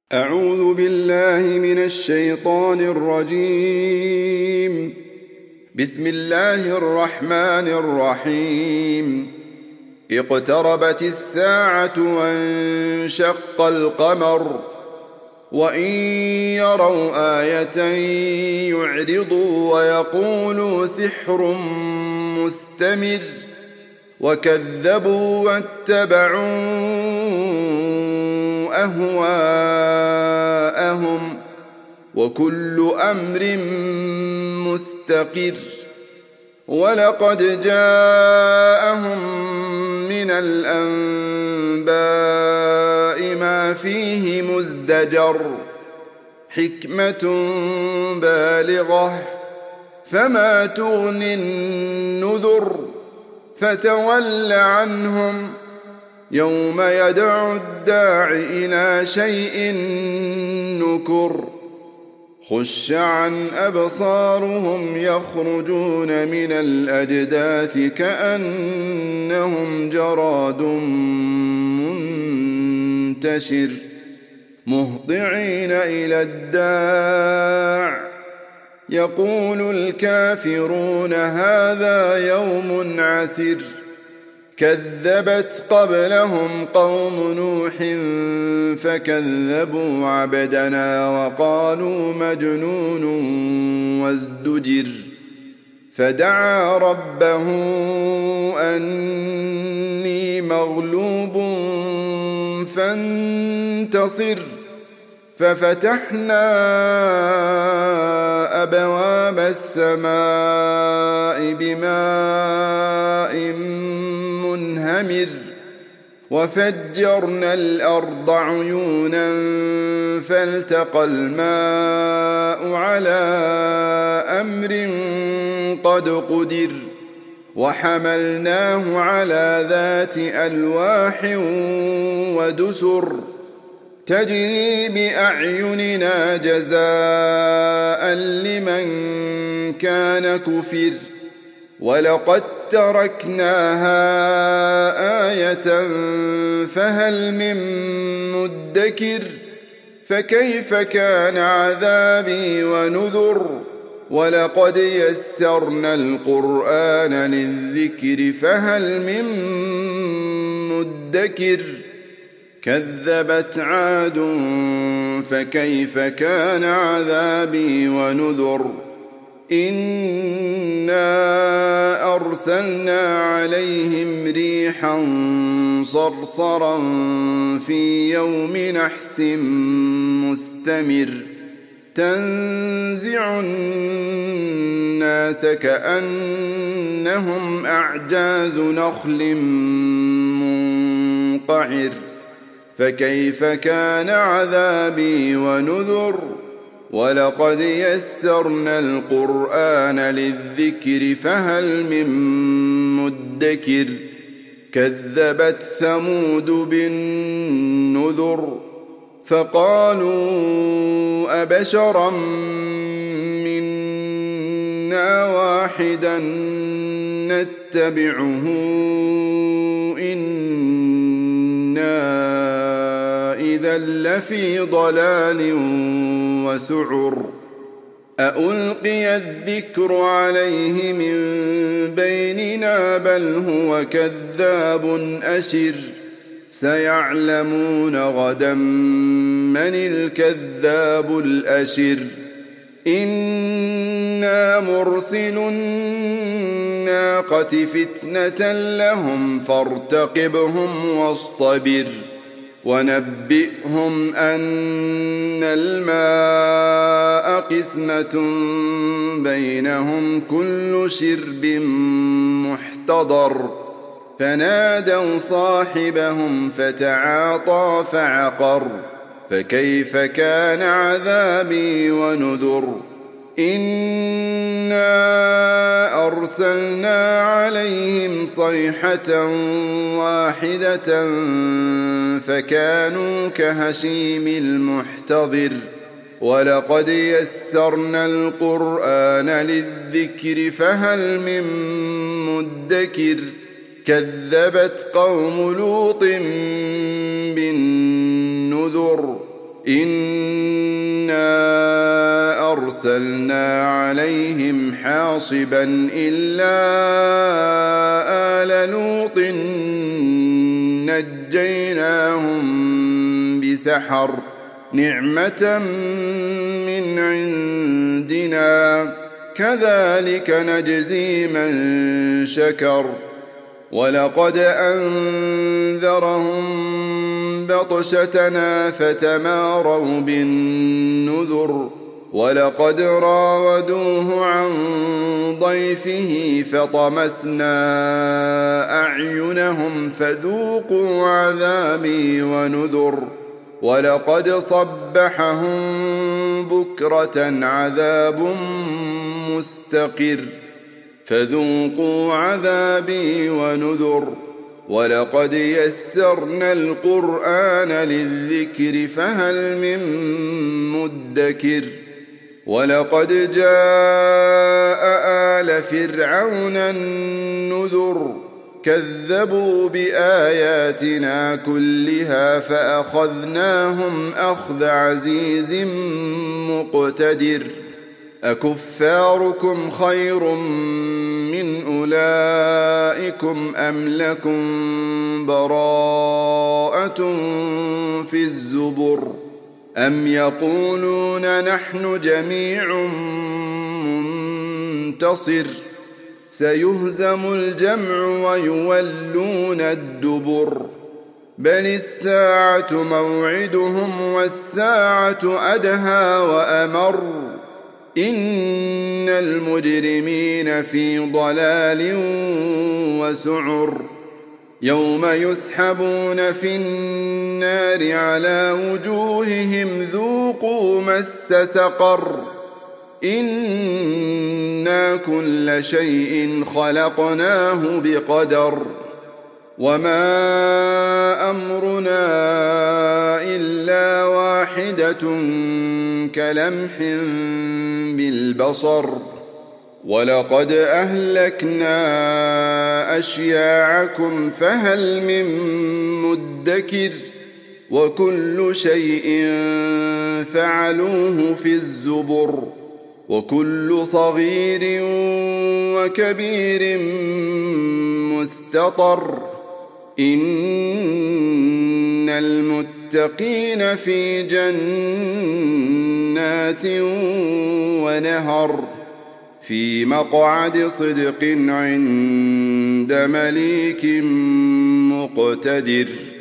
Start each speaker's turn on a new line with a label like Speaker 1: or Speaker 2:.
Speaker 1: أعوذ بالله من الشيطان الرجيم. بسم الله الرحمن الرحيم. اقتربت الساعة وانشق القمر وإن يروا آية يعرضوا ويقولوا سحر مستمر وكذبوا واتبعوا أهواءهم وكل أمر مستقر. ولقد جاءهم من الأنباء ما فيه مزدجر حكمة بالغة فما تغني النذر فتول عنهم يوم يدعو الداع إلى شيء نكر. خش عن أبصارهم يخرجون من الأجداث كأنهم جراد منتشر مهطعين إلى الداع يقول الكافرون هذا يوم عسر. كذبت قبلهم قوم نوح فكذبوا عبدنا وقالوا مجنون وازدجر. فدعا ربه أني مغلوب فانتصر. ففتحنا أبواب السماء بماء منهمر وفجرنا الأرض عيونا فالتقى الماء على أمر قد قدر. وحملناه على ذات ألواح ودسر تجري بأعيننا جزاء لمن كان كفر. ولقد تركناها آية فهل من مدكر. فكيف كان عذابي ونذر. ولقد يسرنا القرآن للذكر فهل من مدكر. كذبت عاد فكيف كان عذابي ونذر. إنا أرسلنا عليهم ريحا صرصرا في يوم نحس مستمر تنزع الناس كأنهم أعجاز نخل منقعر. فكيف كان عذابي ونذر. ولقد يسرنا القرآن للذكر فهل من مدكر. كذبت ثمود بالنذر فقالوا أبشرا منا واحدا نتبعه إنا إذا لفي ضلال وسعر. أألقي الذكر عليه من بيننا بل هو كذاب أشر. سيعلمون غدا من الكذاب الأشر. إنا مرسل الناقة فتنة لهم فارتقبهم واصطبر. ونبئهم أن الماء قسمة بينهم كل شرب محتضر. فنادوا صاحبهم فتعاطى فعقر. فكيف كان عذابي ونذر. إنا أرسلنا عليهم صيحة واحدة فكانوا كهشيم المحتضر. ولقد يسرنا القرآن للذكر فهل من مدكر. كذبت قوم لوط بالنذر إنا أرسلنا عليهم حاصبا إلا آل لوط نجيناهم بسحر نعمة من عندنا كذلك نجزي من شكر ولقد أنذرهم بطشتنا فتماروا بالنذر ولقد راودوه عن ضيفه فطمسنا أعينهم فذوقوا عذابي ونذر ولقد صبحهم بكرة عذاب مستقر فذوقوا عذابي ونذر ولقد يسرنا القرآن للذكر فهل من مدكر ولقد جاء آل فرعون النذر كذبوا بآياتنا كلها فأخذناهم أخذ عزيز مقتدر أكفاركم خير من أولئكم أم لكم براءة في الزبر أم يقولون نحن جميع منتصر سيهزم الجمع ويولون الدبر بل الساعة موعدهم والساعة أدهى وأمر إن المجرمين في ضلال وسعر يوم يسحبون في النار على وجوههم ذوقوا مس سقر إنا كل شيء خلقناه بقدر وما أمرنا إلا واحدة كلمح بالبصر ولقد أهلكنا أشياعكم فهل من مدكر وكل شيء فعلوه في الزبر وكل صغير وكبير مستطر إن المتقين في جنات ونهر في مقعد صدق عند مليك مقتدر.